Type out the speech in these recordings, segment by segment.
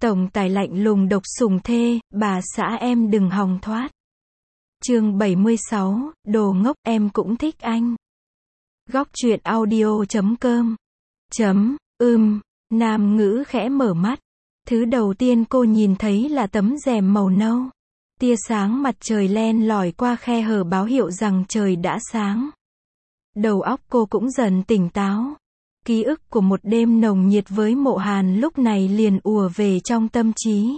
Tổng tài lạnh lùng độc sủng thê, bà xã em đừng hòng thoát. Chương 76, đồ ngốc, em cũng thích anh. Góc truyện audio.com. Nam Ngữ khẽ mở mắt. Thứ đầu tiên cô nhìn thấy là tấm rèm màu nâu. Tia sáng mặt trời len lỏi qua khe hở báo hiệu rằng trời đã sáng. Đầu óc cô cũng dần tỉnh táo. Ký ức của một đêm nồng nhiệt với Mộ Hàn lúc này liền ùa về trong tâm trí.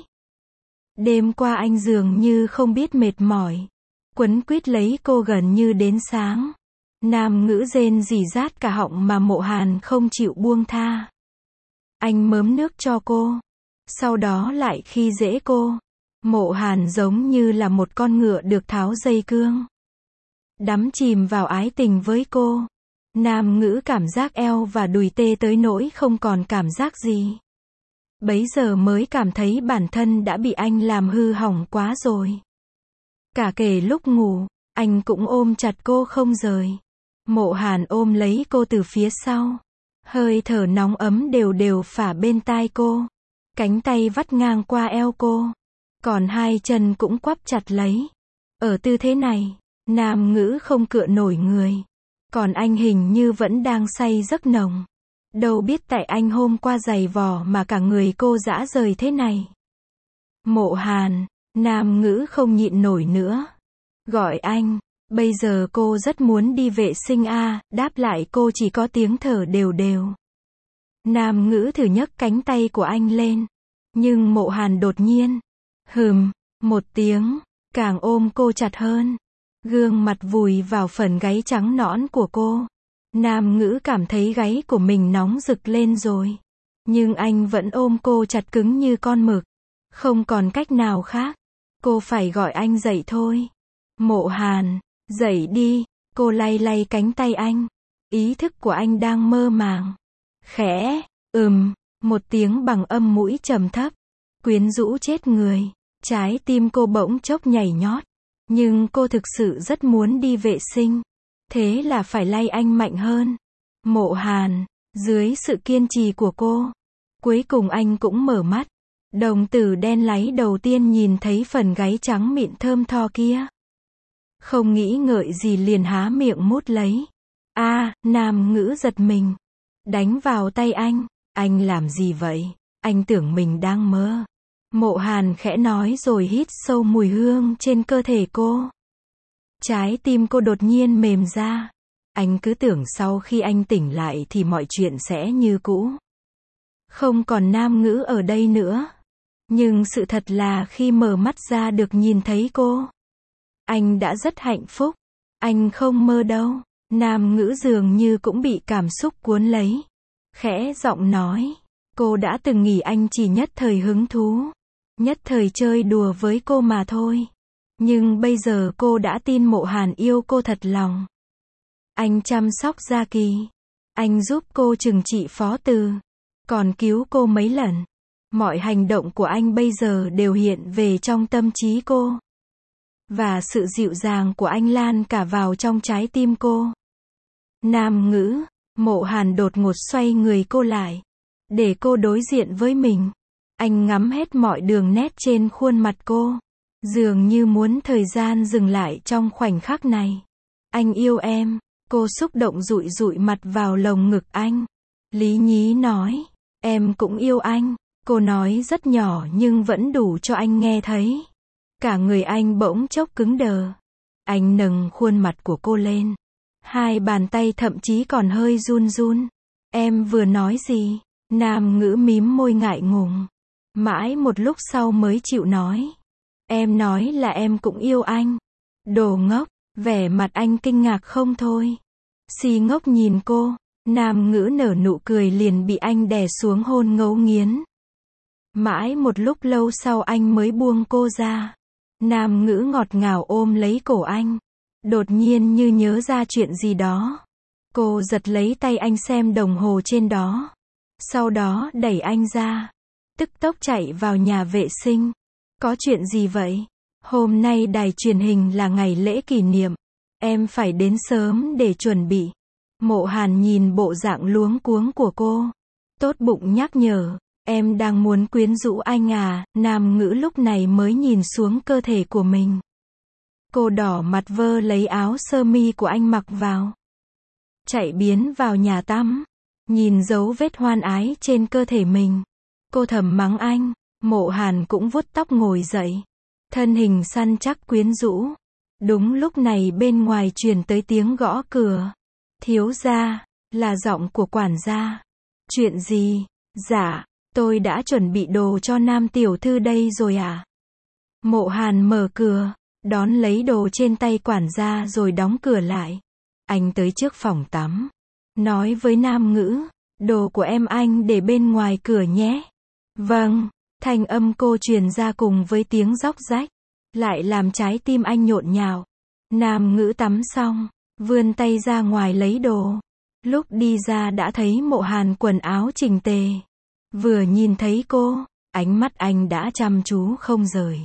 Đêm qua anh dường như không biết mệt mỏi. Quấn quýt lấy cô gần như đến sáng. Nam Ngữ rên rỉ rát cả họng mà Mộ Hàn không chịu buông tha. Anh mớm nước cho cô. Sau đó lại khi dễ cô. Mộ Hàn giống như là một con ngựa được tháo dây cương. Đắm chìm vào ái tình với cô. Nam Ngữ cảm giác eo và đùi tê tới nỗi không còn cảm giác gì. Bấy giờ mới cảm thấy bản thân đã bị anh làm hư hỏng quá rồi. Cả kể lúc ngủ, anh cũng ôm chặt cô không rời. Mộ Hàn ôm lấy cô từ phía sau. Hơi thở nóng ấm đều đều phả bên tai cô. Cánh tay vắt ngang qua eo cô. Còn hai chân cũng quắp chặt lấy. Ở tư thế này, Nam Ngữ không cựa nổi người. Còn anh hình như vẫn đang say giấc nồng. Đâu biết tại anh hôm qua giày vò mà cả người cô rã rời thế này. Mộ Hàn, Nam Ngữ không nhịn nổi nữa. Gọi anh, bây giờ cô rất muốn đi vệ sinh đáp lại cô chỉ có tiếng thở đều đều. Nam Ngữ thử nhấc cánh tay của anh lên. Nhưng Mộ Hàn đột nhiên, một tiếng, càng ôm cô chặt hơn. Gương mặt vùi vào phần gáy trắng nõn của cô. Nam Ngữ cảm thấy gáy của mình nóng rực lên rồi. Nhưng anh vẫn ôm cô chặt cứng như con mực. Không còn cách nào khác. Cô phải gọi anh dậy thôi. Mộ Hàn, dậy đi. Cô lay lay cánh tay anh. Ý thức của anh đang mơ màng. Khẽ, một tiếng bằng âm mũi trầm thấp. Quyến rũ chết người. Trái tim cô bỗng chốc nhảy nhót. Nhưng cô thực sự rất muốn đi vệ sinh. Thế là phải lay anh mạnh hơn. Mộ Hàn, dưới sự kiên trì của cô, cuối cùng anh cũng mở mắt. Đồng tử đen láy đầu tiên nhìn thấy phần gáy trắng mịn thơm tho kia. Không nghĩ ngợi gì liền há miệng mút lấy. Nam Ngữ giật mình. Đánh vào tay anh. Anh làm gì vậy? Anh tưởng mình đang mơ. Mộ Hàn khẽ nói rồi hít sâu mùi hương trên cơ thể cô. Trái tim cô đột nhiên mềm ra. Anh cứ tưởng sau khi anh tỉnh lại thì mọi chuyện sẽ như cũ. Không còn Nam Ngữ ở đây nữa. Nhưng sự thật là khi mở mắt ra được nhìn thấy cô, anh đã rất hạnh phúc. Anh không mơ đâu. Nam Ngữ dường như cũng bị cảm xúc cuốn lấy. Khẽ giọng nói. Cô đã từng nghĩ anh chỉ nhất thời hứng thú. Nhất thời chơi đùa với cô mà thôi. Nhưng bây giờ cô đã tin Mộ Hàn yêu cô thật lòng. Anh chăm sóc Gia Kỳ. Anh giúp cô trừng trị Phó Từ. Còn cứu cô mấy lần. Mọi hành động của anh bây giờ đều hiện về trong tâm trí cô. Và sự dịu dàng của anh lan cả vào trong trái tim cô. Nam Ngữ, Mộ Hàn đột ngột xoay người cô lại. Để cô đối diện với mình. Anh ngắm hết mọi đường nét trên khuôn mặt cô. Dường như muốn thời gian dừng lại trong khoảnh khắc này. Anh yêu em. Cô xúc động dụi dụi mặt vào lồng ngực anh. Lý nhí nói. Em cũng yêu anh. Cô nói rất nhỏ nhưng vẫn đủ cho anh nghe thấy. Cả người anh bỗng chốc cứng đờ. Anh nâng khuôn mặt của cô lên. Hai bàn tay thậm chí còn hơi run run. Em vừa nói gì? Nam Ngữ mím môi ngại ngùng. Mãi một lúc sau mới chịu nói. Em nói là em cũng yêu anh. Đồ ngốc. Vẻ mặt anh kinh ngạc không thôi. Si ngốc nhìn cô. Nam Ngữ nở nụ cười liền bị anh đè xuống hôn ngấu nghiến. Mãi một lúc lâu sau anh mới buông cô ra. Nam Ngữ ngọt ngào ôm lấy cổ anh. Đột nhiên như nhớ ra chuyện gì đó. Cô giật lấy tay anh xem đồng hồ trên đó. Sau đó đẩy anh ra. Tức tốc chạy vào nhà vệ sinh. Có chuyện gì vậy? Hôm nay đài truyền hình là ngày lễ kỷ niệm. Em phải đến sớm để chuẩn bị. Mộ Hàn nhìn bộ dạng luống cuống của cô. Tốt bụng nhắc nhở. Em đang muốn quyến rũ anh à, nam ngữ lúc này mới nhìn xuống cơ thể của mình. Cô đỏ mặt vơ lấy áo sơ mi của anh mặc vào. Chạy biến vào nhà tắm. Nhìn dấu vết hoan ái trên cơ thể mình. Cô thầm mắng anh. Mộ Hàn cũng vuốt tóc ngồi dậy. Thân hình săn chắc quyến rũ. Đúng lúc này bên ngoài truyền tới tiếng gõ cửa. Thiếu gia, là giọng của quản gia. Chuyện gì? Dạ, tôi đã chuẩn bị đồ cho Nam tiểu thư đây rồi à? Mộ Hàn mở cửa, đón lấy đồ trên tay quản gia rồi đóng cửa lại. Anh tới trước phòng tắm. Nói với Nam ngữ, đồ của em anh để bên ngoài cửa nhé. Vâng, thanh âm cô truyền ra cùng với tiếng róc rách. Lại làm trái tim anh nhộn nhạo. Nam ngữ tắm xong, vươn tay ra ngoài lấy đồ. Lúc đi ra đã thấy Mộ Hàn quần áo chỉnh tề. Vừa nhìn thấy cô, ánh mắt anh đã chăm chú không rời.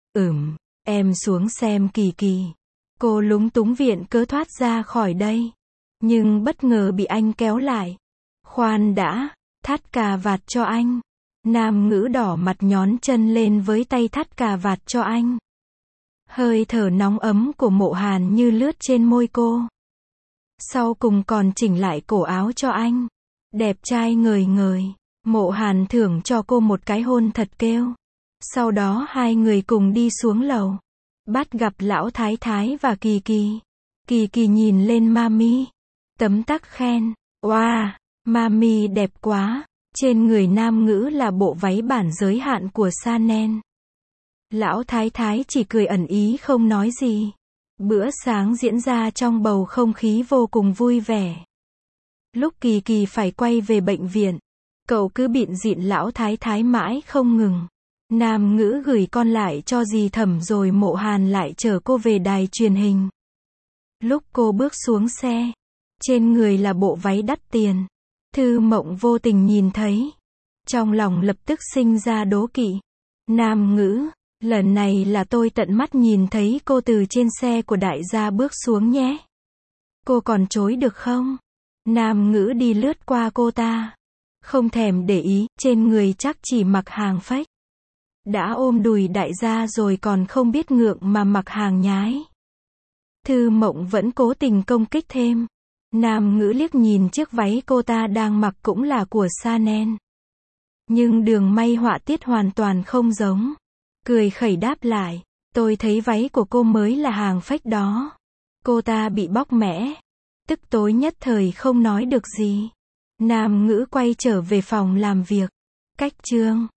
Em xuống xem Kỳ Kỳ. Cô lúng túng viện cớ thoát ra khỏi đây. Nhưng bất ngờ bị anh kéo lại. Khoan đã, thắt cà vạt cho anh. Nam ngữ đỏ mặt nhón chân lên với tay thắt cà vạt cho anh. Hơi thở nóng ấm của Mộ Hàn như lướt trên môi cô. Sau cùng còn chỉnh lại cổ áo cho anh. Đẹp trai ngời ngời. Mộ Hàn thưởng cho cô một cái hôn thật kêu. Sau đó hai người cùng đi xuống lầu. Bắt gặp lão thái thái và Kỳ Kỳ. Kỳ Kỳ nhìn lên Mami. Tấm tắc khen. Wow, Mami đẹp quá. Trên người Nam ngữ là bộ váy bản giới hạn của Chanel. Lão thái thái chỉ cười ẩn ý không nói gì. Bữa sáng diễn ra trong bầu không khí vô cùng vui vẻ. Lúc Kỳ Kỳ phải quay về bệnh viện, cậu cứ bịn dịn lão thái thái mãi không ngừng. Nam ngữ gửi con lại cho dì Thẩm rồi Mộ Hàn lại chở cô về đài truyền hình. Lúc cô bước xuống xe, trên người là bộ váy đắt tiền. Thư Mộng vô tình nhìn thấy. Trong lòng lập tức sinh ra đố kỵ. Nam ngữ, lần này là tôi tận mắt nhìn thấy cô từ trên xe của đại gia bước xuống nhé. Cô còn chối được không? Nam ngữ đi lướt qua cô ta. Không thèm để ý, trên người chắc chỉ mặc hàng fake. Đã ôm đùi đại gia rồi còn không biết ngượng mà mặc hàng nhái. Thư Mộng vẫn cố tình công kích thêm. Nam ngữ liếc nhìn chiếc váy cô ta đang mặc cũng là của Chanel. Nhưng đường may họa tiết hoàn toàn không giống. Cười khẩy đáp lại. Tôi thấy váy của cô mới là hàng fake đó. Cô ta bị bóc mẽ. Tức tối nhất thời không nói được gì. Nam ngữ quay trở về phòng làm việc. Cách chương